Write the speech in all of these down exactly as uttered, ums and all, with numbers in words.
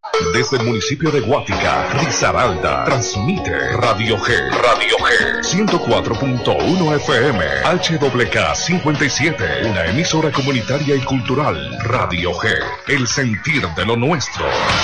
Desde el municipio de Guática, Risaralda, transmite Radio G, Radio G, ciento cuatro punto uno F M, H W K cincuenta y siete, una emisora comunitaria y cultural. Radio G, el sentir de lo nuestro.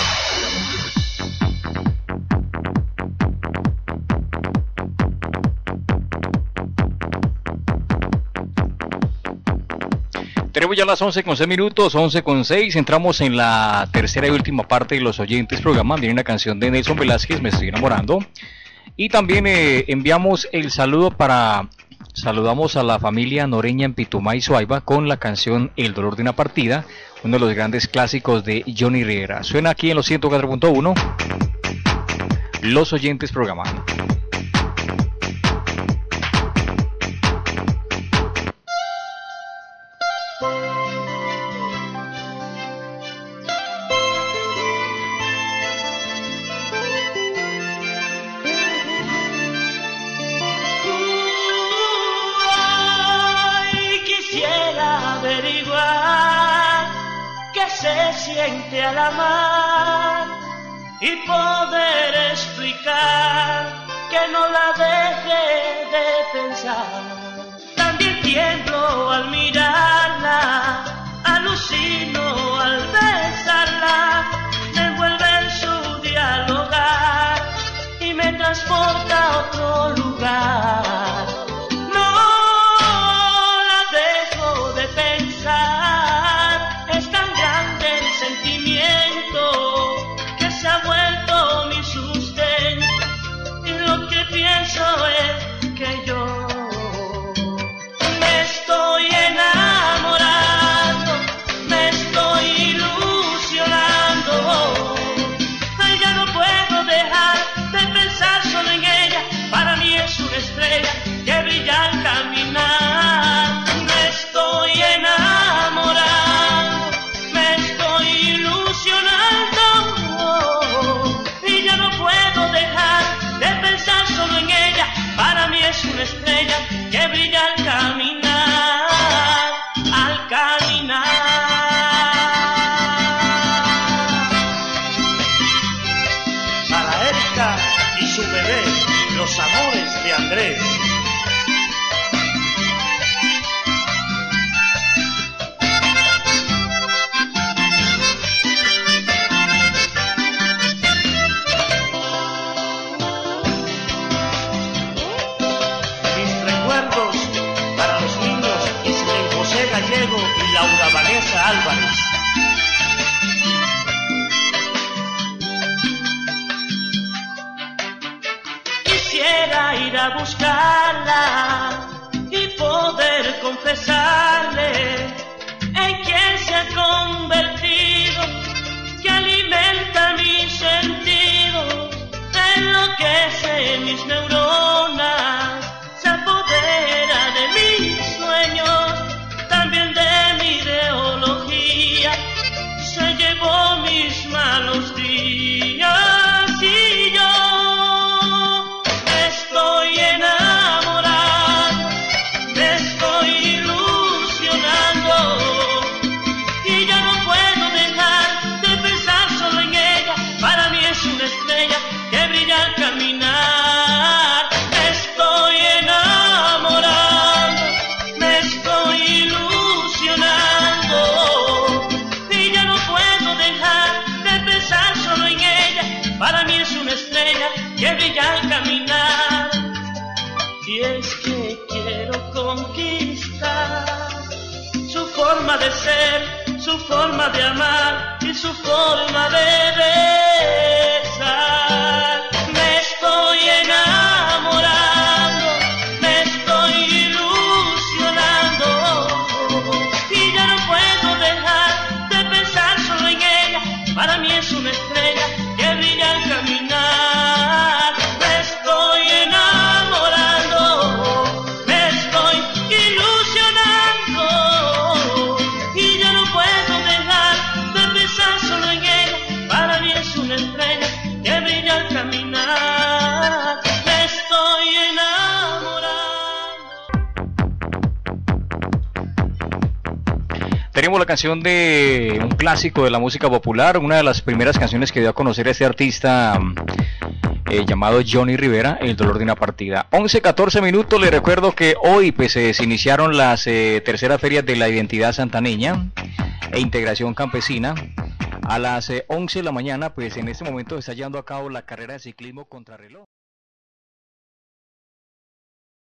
Tenemos ya las once con seis minutos, once con seis, entramos en la tercera y última parte de Los Oyentes Programa. Viene una canción de Nelson Velázquez, Me Estoy Enamorando. Y también eh, enviamos el saludo para, saludamos a la familia noreña en Pitumá y Suaiba con la canción El Dolor de una Partida, uno de los grandes clásicos de Johnny Rivera. Suena aquí en los ciento cuatro punto uno, Los Oyentes Programa. Siente al amar y poder explicar que no la deje de pensar. También tiemblo al mirarla, alucino al besarla, me envuelve en su dialogar y me transporta a otro lugar. No la dejo de pensar, es tan grande sentimiento que se ha vuelto mi sustento y lo que pienso es que yo me estoy enamorando, me estoy ilusionando. Ay, ya no puedo dejar de pensar solo en ella, para mí es una estrella que brilla al caminar. Me estoy enamorando, y ya no puedo dejar de pensar solo en ella, para mí es una estrella que brilla al caminar, al caminar. Para Erika y su bebé, los amores de Andrés. Gallego y Laura Vanessa Álvarez. Quisiera ir a buscarla y poder confesarle en quien se ha convertido, que alimenta mis sentidos, enloquece mis neuronas, se apodera de mis sueños, también de mi ideología, se llevó mis malos días y yo me estoy enamorando, me estoy ilusionando y ya no puedo dejar de pensar solo en ella, para mí es una estrella que brilla al caminar. Me estoy enamorando, me estoy ilusionando y ya no puedo dejar de pensar solo en ella, para mí es una estrella que brilla al caminar. Y es que quiero conquistar su forma de ser, su forma de amar y su forma de besar. Me estoy enamorando, me estoy ilusionando y ya no puedo dejar de pensar solo en ella, para mí es una estrella que brilla al caminar. Me estoy enamorando, me estoy ilusionando y ya no puedo dejar de pensar solo en ella, para mí tenemos la canción de un clásico de la música popular, una de las primeras canciones que dio a conocer a este artista eh, llamado Johnny Rivera, El dolor de una partida. once catorce minutos, le recuerdo que hoy pues eh, se iniciaron las eh, terceras ferias de la identidad santaneña e integración campesina. A las eh, once de la mañana, pues en este momento se está llevando a cabo la carrera de ciclismo contrarreloj.